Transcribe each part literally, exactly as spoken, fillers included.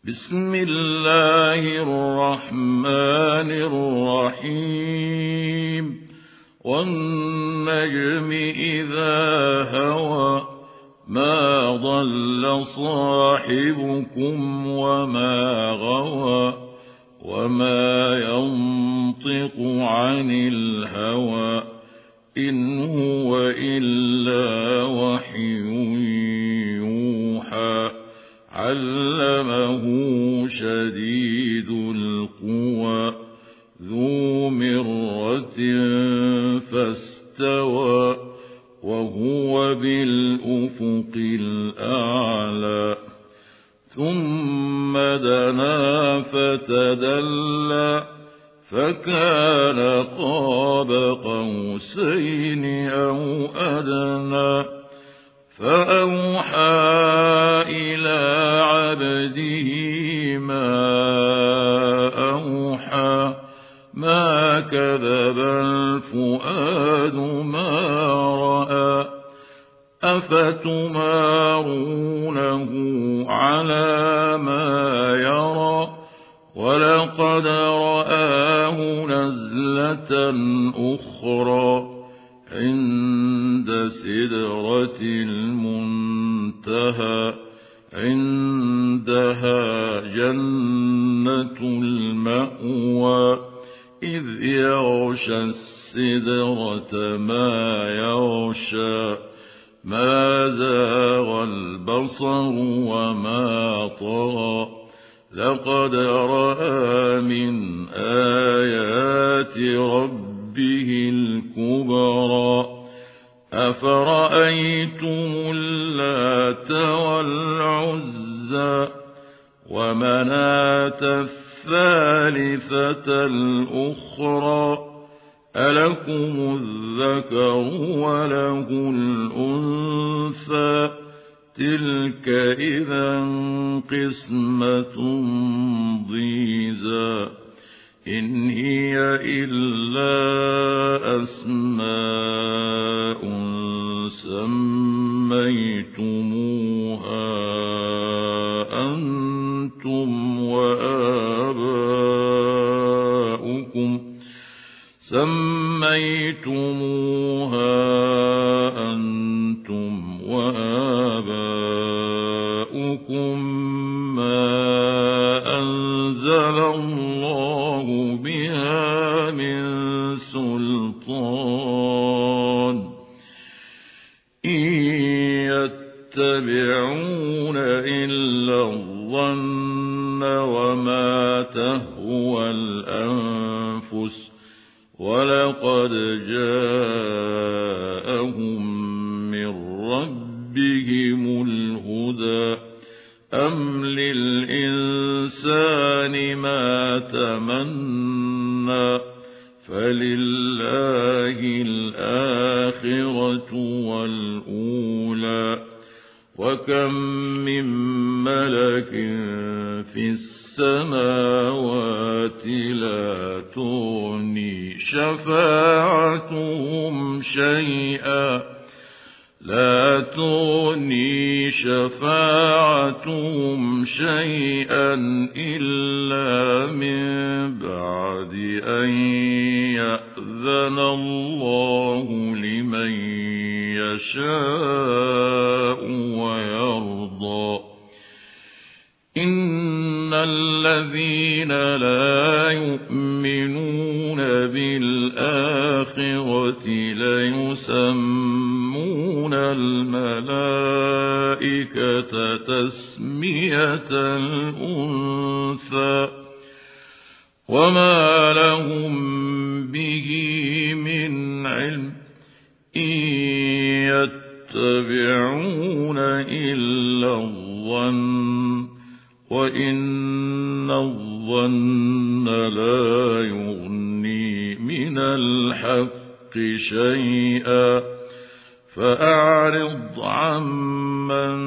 بسم الله الرحمن الرحيم والنجم إذا هوى ما ضل صاحبكم وما غوى وما ينطق عن الهوى إن هو إلا وحي يوحى علمه شديد القوى ذو مرة فاستوى وهو بالأفق الأعلى ثم دنا فتدلى فكان قاب قوسين أو أدنى فأوحى إلى عبده ما أوحى ما كذب الفؤاد ما رأى أفتمارونه على ما يرى ولقد رآه نزلة أخرى عند سدرة المنتهى عندها جنة المأوى إذ يغشى السدرة ما يغشى ما زاغ البصر وما طغى لقد رأى من آيات ربه الكبرى أفرأيتم اللات والعزى ومناة الثالثة الأخرى ألكم الذكر وله الأنثى تلك إذا قسمة ضيزى إن هي إلا أسماء سميتموها أنتم وآباؤكم سميتموها أنتم وآباؤكم ما أنزل الله بها من سلطان إن يتبعون إلا الظن وما تهوى الأنفس ولقد جاءهم من ربهم الهدى أم للإنسان ما تمنى فلله الآخرة والأولى وكم من ملك في السماوات لا تغني شفاعتهم شيئا لا تغني شفاعتهم شيئا إلا من بعد أن يأذن الله لمن يشاء ويرضى إن الذين لا يؤمنون بالآخرة ليسمون الملائكة تسمية الأنثى وما لهم به من علم إن يتبعون إلا الظن وإن الظن لا يغني من الحق شيئا فأعرض عمن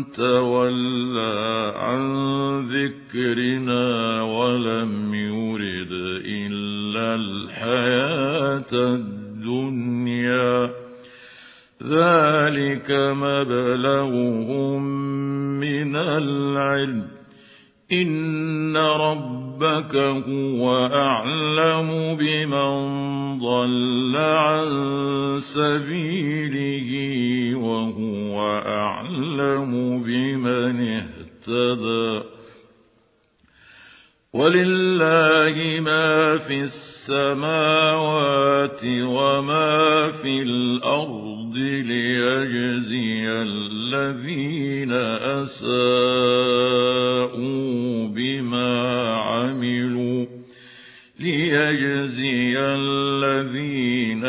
تولى عن ذكرنا ولم يرد إلا الحياة الدنيا ذلك مبلغهم من العلم إن ربك هو أعلم بمن ضل عن سبيله وهو أعلم بمن اهتدى ولله ما في السماوات وما في الأرض ليجزي الذين أساءوا بما عملوا ليجزي الذين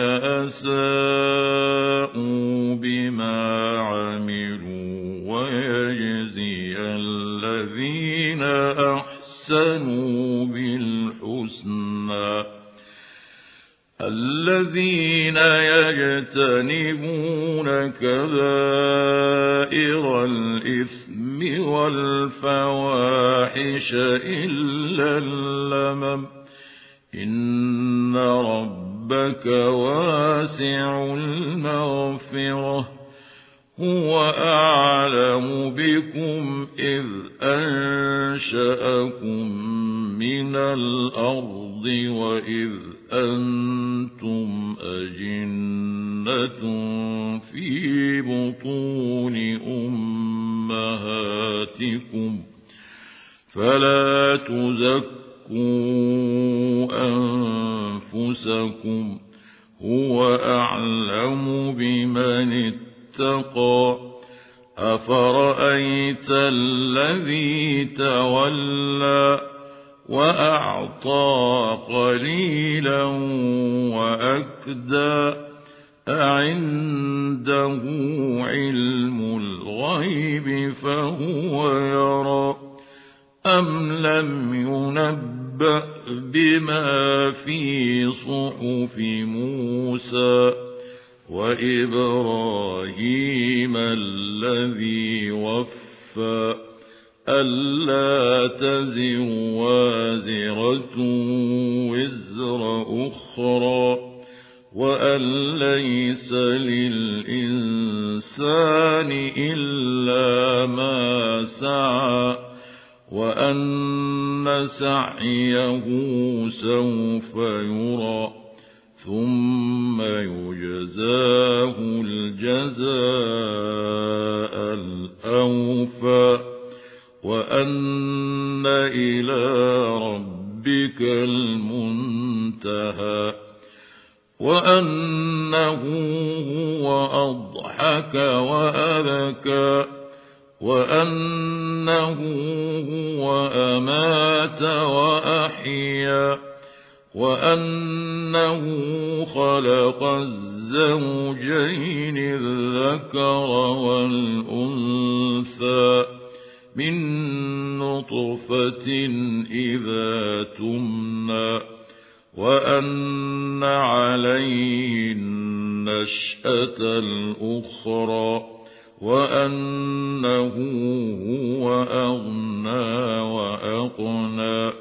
أساءوا بما عملوا ويجزي الذين أحسنوا بالحسنى الذين يجتنبون كبائر الإثم والفواحش إلا اللمم إن ربك واسع المغفرة هو أعلم بكم إذ أنشأكم من الأرض وإذ أنتم أجنة في بطون أمهاتكم فلا تزكوا أنفسكم هو أعلم بمن اتقى أفرأيت الذي تولى وأعطى قليلا وأكدى أعنده علم الغيب فهو يرى أم لم ينبأ بما في صحف موسى وإبراهيم الذي وفى ألا تزر وازرة وزر أخرى وأن ليس للإنسان إلا ما سعى وأن سعيه سوف يرى ثم يجزاه الجزاء الأوفى وأن إلى ربك المنتهى وأنه هو أضحك وأبكى وأنه هو أمات وأحيا وأنه خلق الزوجين الذكر والأنثى من نطفة إذا تمنى وأن عليه النشأة الأخرى وأنه هو أغنى وأقنى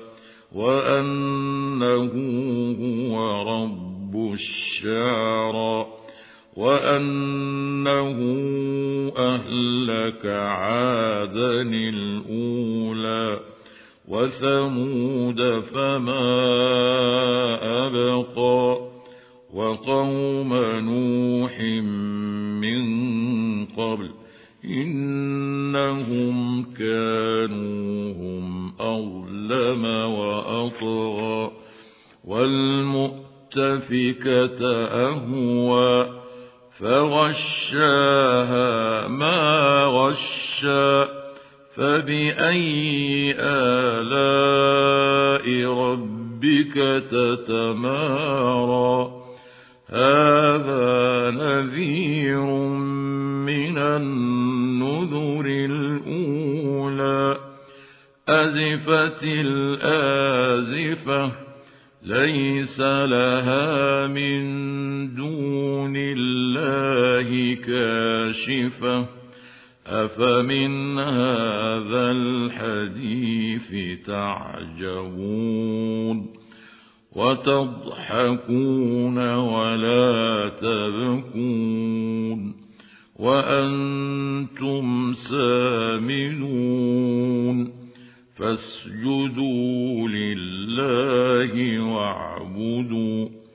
وأنه هو رب الشعرى وأنه أهلك عادا الأولى وثمود فما أبقى وقوم نوح من قبل إنهم كانوا هم أظلم وأطغى والمؤتفكة أهوى فغشاها ما غشى فبأي آلاء ربك تتمارى هذا نذير من النذر الأولى أزفت الآزفة ليس لها من دون الله كاشفة أفمن هذا الحديث تعجبون وتضحكون ولا تبكون وأنتم سامدون فاسجدوا لله واعبدوا